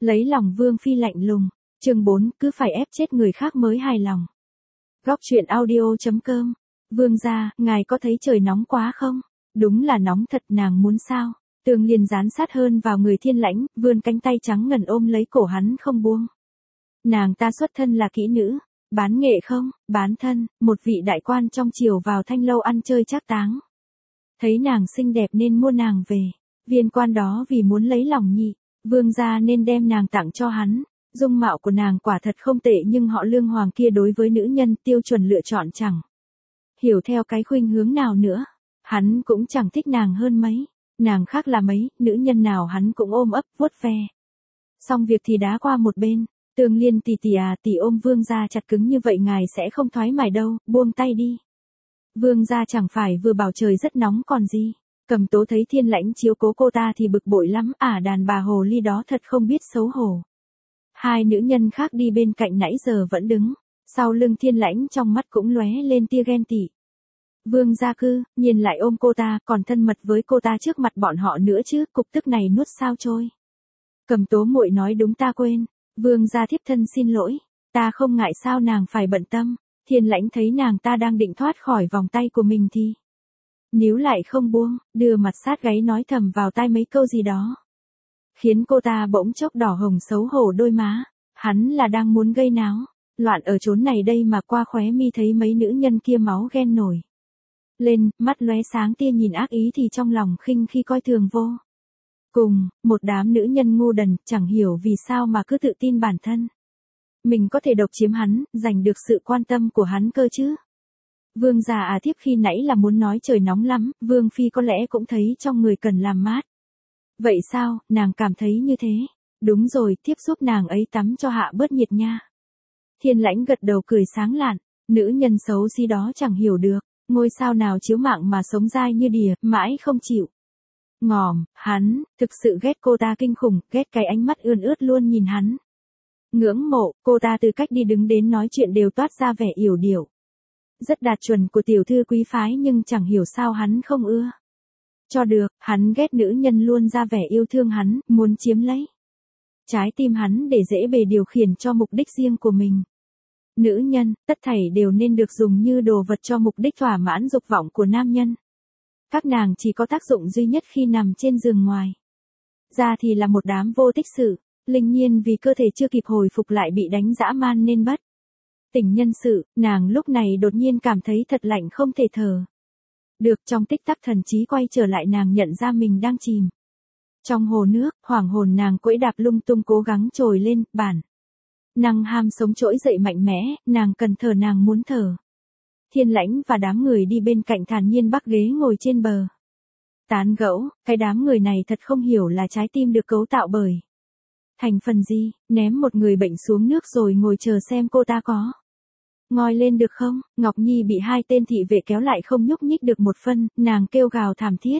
Lấy lòng Vương Phi lạnh lùng. Chương 4, cứ phải ép chết người khác mới hài lòng. Góc truyện audio.com. Vương gia, ngài có thấy trời nóng quá không? Đúng là nóng thật, nàng muốn sao? Tường Liên dán sát hơn vào người Thiên Lãnh, vươn cánh tay trắng ngần ôm lấy cổ hắn không buông. Nàng ta xuất thân là kỹ nữ, bán nghệ không, bán thân, một vị đại quan trong triều vào Thanh Lâu ăn chơi trác táng. Thấy nàng xinh đẹp nên mua nàng về, viên quan đó vì muốn lấy lòng nhị, vương gia nên đem nàng tặng cho hắn. Dung mạo của nàng quả thật không tệ nhưng họ Lương Hoàng kia đối với nữ nhân tiêu chuẩn lựa chọn chẳng hiểu theo cái khuynh hướng nào nữa. Hắn cũng chẳng thích nàng hơn mấy, nàng khác là mấy, nữ nhân nào hắn cũng ôm ấp vuốt ve. Xong việc thì đá qua một bên. Tường Liên tỷ tỷ ôm vương gia chặt cứng như vậy ngài sẽ không thoái mải đâu, buông tay đi. Vương gia chẳng phải vừa bảo trời rất nóng còn gì. Cầm Tố thấy Thiên Lãnh chiếu cố cô ta thì bực bội lắm, đàn bà hồ ly đó thật không biết xấu hổ. Hai nữ nhân khác đi bên cạnh nãy giờ vẫn đứng, sau lưng Thiên Lãnh trong mắt cũng lóe lên tia ghen tị. Vương gia cư nhìn lại ôm cô ta, còn thân mật với cô ta trước mặt bọn họ nữa chứ, cục tức này nuốt sao trôi. Cầm Tố muội nói đúng, ta quên. Vương gia thiếp thân xin lỗi, ta không ngại, sao nàng phải bận tâm. Thiên Lãnh thấy nàng ta đang định thoát khỏi vòng tay của mình thì níu lại không buông, đưa mặt sát gáy nói thầm vào tai mấy câu gì đó, khiến cô ta bỗng chốc đỏ hồng xấu hổ đôi má. Hắn là đang muốn gây náo loạn ở chốn này đây mà qua khóe mi thấy mấy nữ nhân kia máu ghen nổi lên, mắt lóe sáng tia nhìn ác ý thì trong lòng khinh khi coi thường vô cùng. Một đám nữ nhân ngu đần, chẳng hiểu vì sao mà cứ tự tin bản thân mình có thể độc chiếm hắn, giành được sự quan tâm của hắn cơ chứ. Vương gia thiếp khi nãy là muốn nói trời nóng lắm, Vương Phi có lẽ cũng thấy trong người cần làm mát. Vậy sao, nàng cảm thấy như thế? Đúng rồi, thiếp giúp nàng ấy tắm cho hạ bớt nhiệt nha. Thiên Lãnh gật đầu cười sáng lạn, nữ nhân xấu xí đó chẳng hiểu được, ngôi sao nào chiếu mạng mà sống dai như đìa, mãi không chịu ngòm. Hắn thực sự ghét cô ta kinh khủng, ghét cái ánh mắt ươn ướt luôn nhìn hắn. Ngưỡng mộ, cô ta từ cách đi đứng đến nói chuyện đều toát ra vẻ yểu điệu, rất đạt chuẩn của tiểu thư quý phái, nhưng chẳng hiểu sao hắn không ưa. Cho được, hắn ghét nữ nhân luôn ra vẻ yêu thương hắn, muốn chiếm lấy trái tim hắn để dễ bề điều khiển cho mục đích riêng của mình. Nữ nhân, tất thảy đều nên được dùng như đồ vật cho mục đích thỏa mãn dục vọng của nam nhân. Các nàng chỉ có tác dụng duy nhất khi nằm trên giường, ngoài ra thì là một đám vô tích sự. Linh Nhiên vì cơ thể chưa kịp hồi phục lại bị đánh dã man nên bất tỉnh nhân sự, nàng lúc này đột nhiên cảm thấy thật lạnh không thể thở được. Trong tích tắc thần trí quay trở lại, nàng nhận ra mình đang chìm trong hồ nước, hoảng hồn nàng quẫy đạp lung tung cố gắng trồi lên, bản năng ham sống trỗi dậy mạnh mẽ, nàng cần thở, nàng muốn thở. Thiên Lãnh và đám người đi bên cạnh thản nhiên bắc ghế ngồi trên bờ tán gẫu. Cái đám người này thật không hiểu là trái tim được cấu tạo bởi thành phần gì, ném một người bệnh xuống nước rồi ngồi chờ xem cô ta có ngoi lên được không. Ngọc Nhi bị hai tên thị vệ kéo lại không nhúc nhích được một phân, nàng kêu gào thảm thiết.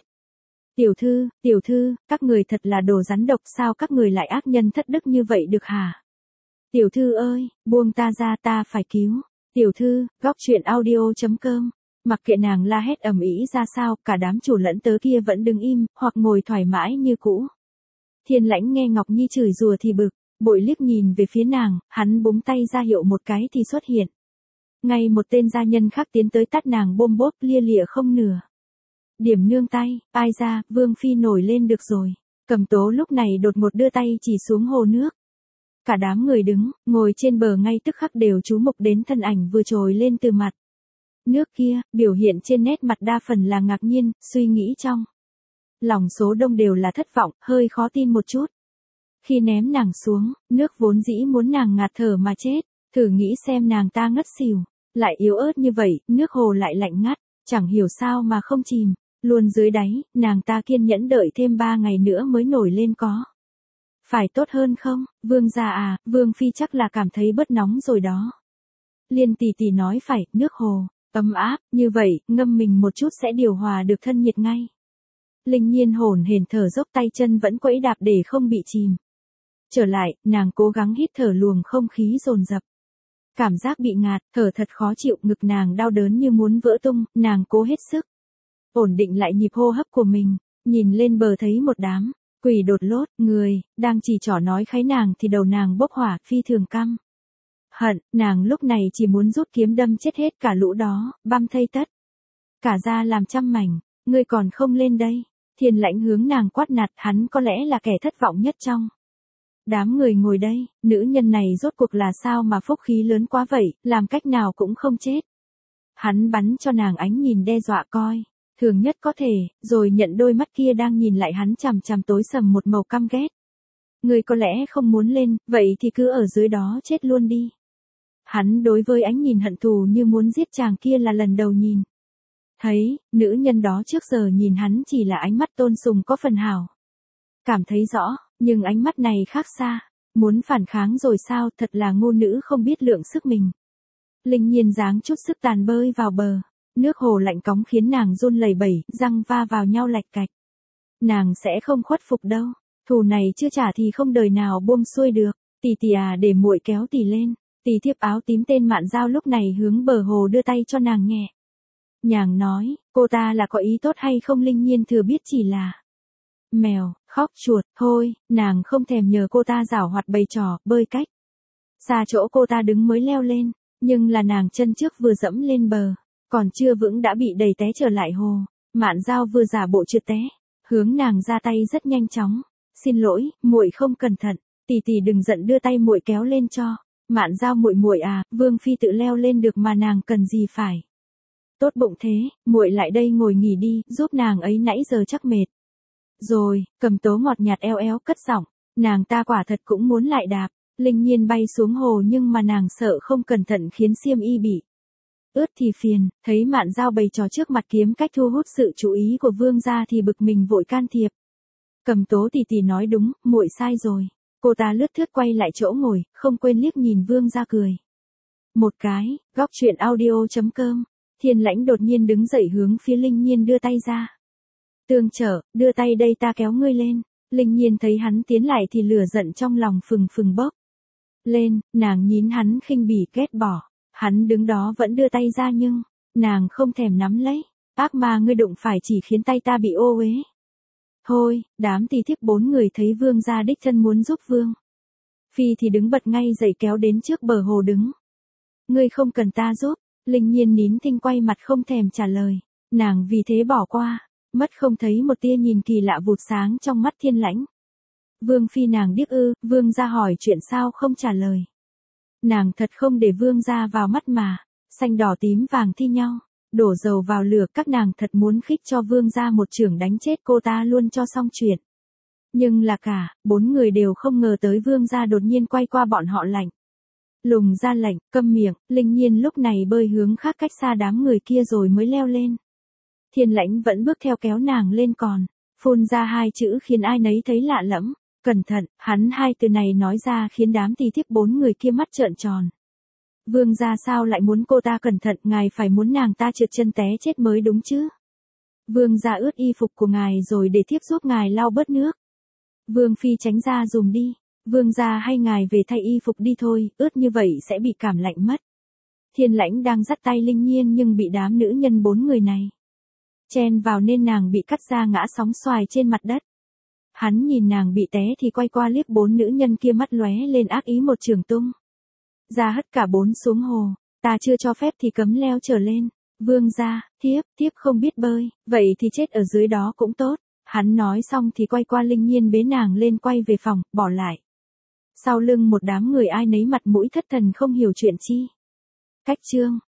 Tiểu thư, các người thật là đồ rắn độc, sao các người lại ác nhân thất đức như vậy được hả? Tiểu thư ơi, buông ta ra, ta phải cứu. Tiểu thư, góc truyện audio.com. Mặc kệ nàng la hét ầm ĩ ra sao, cả đám chủ lẫn tớ kia vẫn đứng im, hoặc ngồi thoải mái như cũ. Thiên Lãnh nghe Ngọc Nhi chửi rủa thì bực bội liếc nhìn về phía nàng, hắn búng tay ra hiệu một cái thì xuất hiện ngay một tên gia nhân khác tiến tới tát nàng bôm bốp lia lịa không nửa điểm nương tay. Ai ra, Vương Phi nổi lên được rồi. Cầm Tố lúc này đột ngột đưa tay chỉ xuống hồ nước. Cả đám người đứng, ngồi trên bờ ngay tức khắc đều chú mục đến thân ảnh vừa trồi lên từ mặt nước kia. Biểu hiện trên nét mặt đa phần là ngạc nhiên, suy nghĩ trong lòng số đông đều là thất vọng, hơi khó tin một chút. Khi ném nàng xuống, nước vốn dĩ muốn nàng ngạt thở mà chết. Thử nghĩ xem, nàng ta ngất xỉu, lại yếu ớt như vậy, nước hồ lại lạnh ngắt, chẳng hiểu sao mà không chìm luôn dưới đáy. Nàng ta kiên nhẫn đợi thêm 3 ngày nữa mới nổi lên, có phải tốt hơn không? Vương gia Vương Phi chắc là cảm thấy bớt nóng rồi đó. Liên tỷ tỷ nói phải, nước hồ ấm áp như vậy, ngâm mình một chút sẽ điều hòa được thân nhiệt ngay. Linh Nhiên hổn hển thở dốc, tay chân vẫn quẫy đạp để không bị chìm trở lại. Nàng cố gắng hít thở luồng không khí dồn dập, cảm giác bị ngạt, thở thật khó chịu, ngực nàng đau đớn như muốn vỡ tung. Nàng cố hết sức ổn định lại nhịp hô hấp của mình, nhìn lên bờ thấy một đám Quỷ đột lốt, người, đang chỉ trỏ nói khái nàng thì đầu nàng bốc hỏa, phi thường căm. Hận, nàng lúc này chỉ muốn rút kiếm đâm chết hết cả lũ đó, băm thây tất. Cả ra làm trăm mảnh, ngươi còn không lên đây. Thiên Lãnh hướng nàng quát nạt, hắn có lẽ là kẻ thất vọng nhất trong đám người ngồi đây, nữ nhân này rốt cuộc là sao mà phúc khí lớn quá vậy, làm cách nào cũng không chết. Hắn bắn cho nàng ánh nhìn đe dọa coi, thường nhất có thể, rồi nhận đôi mắt kia đang nhìn lại hắn chằm chằm tối sầm một màu căm ghét. Ngươi có lẽ không muốn lên, vậy thì cứ ở dưới đó chết luôn đi. Hắn đối với ánh nhìn hận thù như muốn giết chàng kia là lần đầu nhìn. Thấy, nữ nhân đó trước giờ nhìn hắn chỉ là ánh mắt tôn sùng có phần hảo. Cảm thấy rõ, nhưng ánh mắt này khác xa. Muốn phản kháng rồi sao, thật là ngu nữ không biết lượng sức mình. Linh Nhiên giáng chút sức tàn bơi vào bờ. Nước hồ lạnh cóng khiến nàng run lẩy bẩy, răng va vào nhau lạch cạch. Nàng sẽ không khuất phục đâu. Thù này chưa trả thì không đời nào buông xuôi được. Tỷ tỷ à, để muội kéo tỷ lên. Tỷ thiếp áo tím tên Mạn Dao lúc này hướng bờ hồ đưa tay cho nàng nhẹ. Nhàng nói, cô ta là có ý tốt hay không? Linh Nhiên thừa biết chỉ là mèo, khóc chuột, thôi, nàng không thèm nhờ cô ta giảo hoạt bày trò, bơi cách. Xa chỗ cô ta đứng mới leo lên, nhưng là nàng chân trước vừa dẫm lên bờ, còn chưa vững đã bị đẩy té trở lại hồ. Mạn Dao vừa giả bộ trượt té, hướng nàng ra tay rất nhanh chóng. Xin lỗi, muội không cẩn thận, tỷ tỷ đừng giận, đưa tay muội kéo lên cho. Mạn Dao muội muội à, Vương phi tự leo lên được mà nàng cần gì phải. Tốt bụng thế, muội lại đây ngồi nghỉ đi, giúp nàng ấy nãy giờ chắc mệt. Rồi, Cầm Tố ngọt nhạt eo éo cất giọng, nàng ta quả thật cũng muốn lại đạp. Linh Nhiên bay xuống hồ nhưng mà nàng sợ không cẩn thận khiến xiêm y bị ướt thì phiền. Thấy Mạn Dao bày trò trước mặt kiếm cách thu hút sự chú ý của vương gia thì bực mình vội can thiệp. Cầm Tố tỷ tỷ nói đúng, muội sai rồi. Cô ta lướt thướt quay lại chỗ ngồi, không quên liếc nhìn vương gia cười một cái. Góc truyện audio.com. Thiên Lãnh đột nhiên đứng dậy hướng phía Linh Nhiên đưa tay ra. Tương Trở, đưa tay đây ta kéo ngươi lên. Linh Nhiên thấy hắn tiến lại thì lửa giận trong lòng phừng phừng bốc lên, nàng nhìn hắn khinh bỉ ghét bỏ. Hắn đứng đó vẫn đưa tay ra nhưng nàng không thèm nắm lấy. Ác ma, ngươi đụng phải chỉ khiến tay ta bị ô uế. Thôi, đám tỷ thiếp bốn người thấy vương gia đích thân muốn giúp vương phi thì đứng bật ngay dậy kéo đến trước bờ hồ đứng. Ngươi không cần ta giúp. Linh Nhiên nín thinh quay mặt không thèm trả lời. Nàng vì thế bỏ qua, mất không thấy một tia nhìn kỳ lạ vụt sáng trong mắt Thiên Lãnh. Vương phi nàng điếc ư? Vương gia hỏi chuyện sao không trả lời. Nàng thật không để vương gia vào mắt mà. Xanh đỏ tím vàng thi nhau, đổ dầu vào lửa, các nàng thật muốn khích cho vương gia một chưởng đánh chết cô ta luôn cho xong chuyện. Nhưng là cả, bốn người đều không ngờ tới vương gia đột nhiên quay qua bọn họ lạnh lùng ra lệnh, câm miệng. Linh Nhiên lúc này bơi hướng khác cách xa đám người kia rồi mới leo lên. Thiên Lãnh vẫn bước theo kéo nàng lên còn phun ra hai chữ khiến ai nấy thấy lạ lẫm. Cẩn thận. Hắn hai từ này nói ra khiến đám tỷ thiếp bốn người kia mắt trợn tròn. Vương gia sao lại muốn cô ta cẩn thận, ngài phải muốn nàng ta trượt chân té chết mới đúng chứ. Vương gia ướt y phục của ngài rồi để thiếp giúp ngài lau bớt nước. Vương phi tránh ra dùm đi. Vương gia hay ngài về thay y phục đi thôi, ướt như vậy sẽ bị cảm lạnh mất. Thiên Lãnh đang dắt tay Linh Nhiên nhưng bị đám nữ nhân bốn người này chen vào nên nàng bị cắt ra ngã sóng xoài trên mặt đất. Hắn nhìn nàng bị té thì quay qua liếc bốn nữ nhân kia, mắt lóe lên ác ý, một chưởng tung ra hất cả bốn xuống hồ. Ta chưa cho phép thì cấm leo trở lên. Vương gia, thiếp không biết bơi, vậy thì chết ở dưới đó cũng tốt. Hắn nói xong thì quay qua Linh Nhiên bế nàng lên quay về phòng, bỏ lại sau lưng một đám người ai nấy mặt mũi thất thần không hiểu chuyện chi. Cách chương